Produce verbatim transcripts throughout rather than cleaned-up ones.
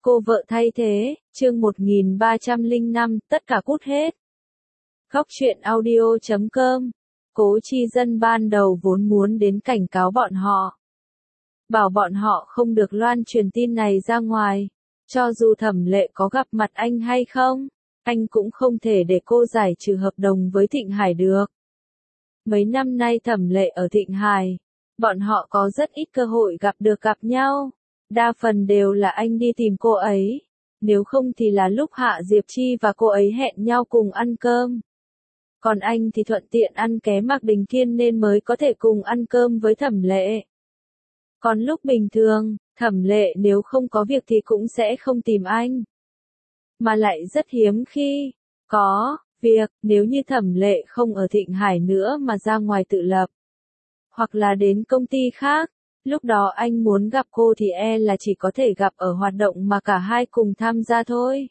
Cô vợ thay thế, chương một nghìn ba trăm lẻ năm, tất cả cút hết. Góc truyện audio chấm com. Cố Chi Dân ban đầu vốn muốn đến cảnh cáo bọn họ. Bảo bọn họ không được loan truyền tin này ra ngoài. Cho dù Thẩm Lệ có gặp mặt anh hay không, anh cũng không thể để cô giải trừ hợp đồng với Thịnh Hải được. Mấy năm nay Thẩm Lệ ở Thịnh Hải, bọn họ có rất ít cơ hội gặp được gặp nhau. Đa phần đều là anh đi tìm cô ấy, nếu không thì là lúc Hạ Diệp Chi và cô ấy hẹn nhau cùng ăn cơm. Còn anh thì thuận tiện ăn ké Mạc Đình Thiên nên mới có thể cùng ăn cơm với Thẩm Lệ. Còn lúc bình thường, Thẩm Lệ nếu không có việc thì cũng sẽ không tìm anh. Mà lại rất hiếm khi có việc, nếu như Thẩm Lệ không ở Thịnh Hải nữa mà ra ngoài tự lập, hoặc là đến công ty khác. Lúc đó anh muốn gặp cô thì e là chỉ có thể gặp ở hoạt động mà cả hai cùng tham gia thôi.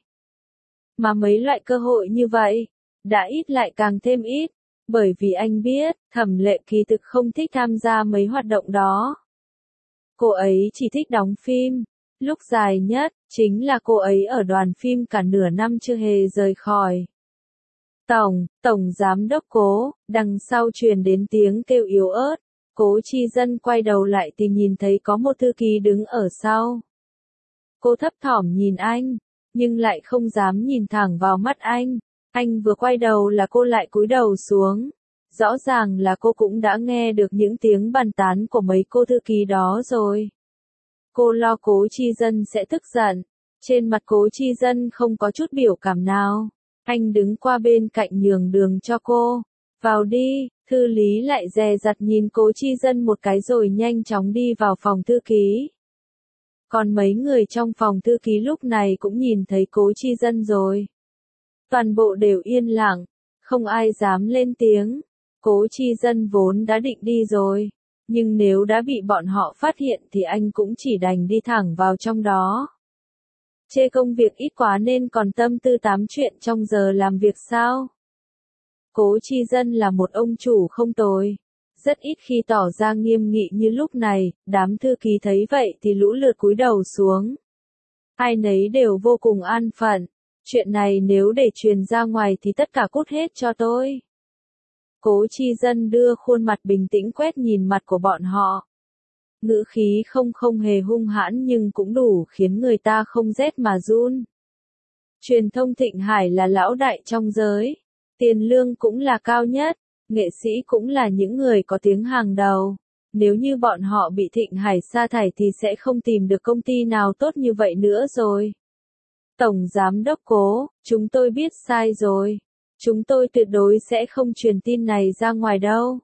Mà mấy loại cơ hội như vậy, đã ít lại càng thêm ít, bởi vì anh biết, Thẩm Lệ kỳ thực không thích tham gia mấy hoạt động đó. Cô ấy chỉ thích đóng phim, lúc dài nhất, chính là cô ấy ở đoàn phim cả nửa năm chưa hề rời khỏi. Tổng, Tổng Giám Đốc Cố, đằng sau truyền đến tiếng kêu yếu ớt. Cố Chi Dân quay đầu lại thì nhìn thấy có một thư ký đứng ở sau. Cô thấp thỏm nhìn anh, nhưng lại không dám nhìn thẳng vào mắt anh. Anh vừa quay đầu là cô lại cúi đầu xuống. Rõ ràng là cô cũng đã nghe được những tiếng bàn tán của mấy cô thư ký đó rồi. Cô lo Cố Chi Dân sẽ tức giận. Trên mặt Cố Chi Dân không có chút biểu cảm nào. Anh đứng qua bên cạnh nhường đường cho cô. Vào đi. Thư lý lại dè dặt nhìn Cố Chi Dân một cái rồi nhanh chóng đi vào phòng thư ký. Còn mấy người trong phòng thư ký lúc này cũng nhìn thấy Cố Chi Dân rồi. Toàn bộ đều yên lặng, không ai dám lên tiếng. Cố Chi Dân vốn đã định đi rồi, nhưng nếu đã bị bọn họ phát hiện thì anh cũng chỉ đành đi thẳng vào trong đó. Chê công việc ít quá nên còn tâm tư tám chuyện trong giờ làm việc sao? Cố Chi Dân là một ông chủ không tồi, rất ít khi tỏ ra nghiêm nghị như lúc này. Đám thư ký thấy vậy thì lũ lượt cúi đầu xuống. Ai nấy đều vô cùng an phận, chuyện này nếu để truyền ra ngoài thì tất cả cút hết cho tôi. Cố Chi Dân đưa khuôn mặt bình tĩnh quét nhìn mặt của bọn họ. Ngữ khí không không hề hung hãn nhưng cũng đủ khiến người ta không rét mà run. Truyền thông Thịnh Hải là lão đại trong giới. Tiền lương cũng là cao nhất, nghệ sĩ cũng là những người có tiếng hàng đầu. Nếu như bọn họ bị Thịnh Hải sa thải thì sẽ không tìm được công ty nào tốt như vậy nữa rồi. Tổng Giám Đốc Cố, chúng tôi biết sai rồi. Chúng tôi tuyệt đối sẽ không truyền tin này ra ngoài đâu.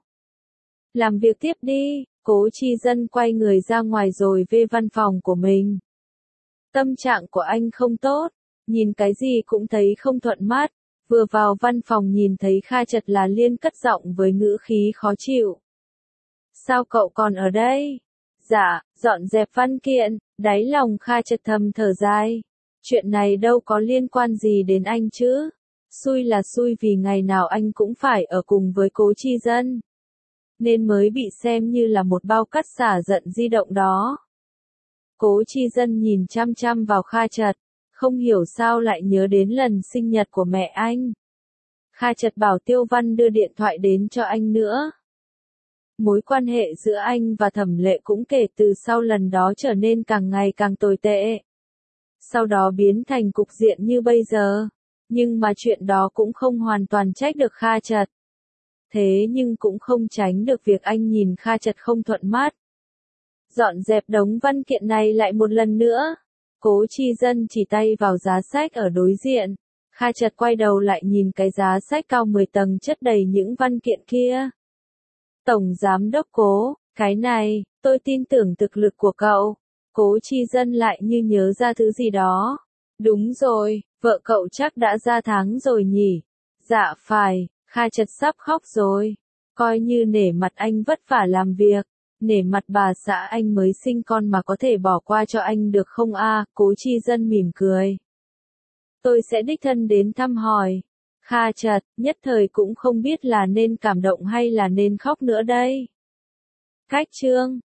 Làm việc tiếp đi. Cố Chi Dân quay người ra ngoài rồi về văn phòng của mình. Tâm trạng của anh không tốt, nhìn cái gì cũng thấy không thuận mắt. Vừa vào văn phòng nhìn thấy Kha Chật là Liên cất giọng với ngữ khí khó chịu. Sao cậu còn ở đây? Dạ, dọn dẹp văn kiện. Đáy lòng Kha Chật thầm thở dài. Chuyện này đâu có liên quan gì đến anh chứ. Xui là xui vì ngày nào anh cũng phải ở cùng với Cố Chi Dân. Nên mới bị xem như là một bao cát xả giận di động đó. Cố Chi Dân nhìn chăm chăm vào Kha Chật. Không hiểu sao lại nhớ đến lần sinh nhật của mẹ anh. Kha Chật bảo Tiêu Văn đưa điện thoại đến cho anh nữa. Mối quan hệ giữa anh và Thẩm Lệ cũng kể từ sau lần đó trở nên càng ngày càng tồi tệ. Sau đó biến thành cục diện như bây giờ. Nhưng mà chuyện đó cũng không hoàn toàn trách được Kha Chật. Thế nhưng cũng không tránh được việc anh nhìn Kha Chật không thuận mắt. Dọn dẹp đống văn kiện này lại một lần nữa. Cố Chi Dân chỉ tay vào giá sách ở đối diện. Kha Chật quay đầu lại nhìn cái giá sách cao mười tầng chất đầy những văn kiện kia. Tổng Giám Đốc Cố, cái này, tôi tin tưởng thực lực của cậu. Cố Chi Dân lại như nhớ ra thứ gì đó. Đúng rồi, vợ cậu chắc đã ra tháng rồi nhỉ? Dạ phải, Kha Chật sắp khóc rồi. Coi như nể mặt anh vất vả làm việc. Nể mặt bà xã anh mới sinh con mà có thể bỏ qua cho anh được không a? Cố Chi Dân mỉm cười. Tôi sẽ đích thân đến thăm hỏi. Kha Chật, nhất thời cũng không biết là nên cảm động hay là nên khóc nữa đây. Cách chương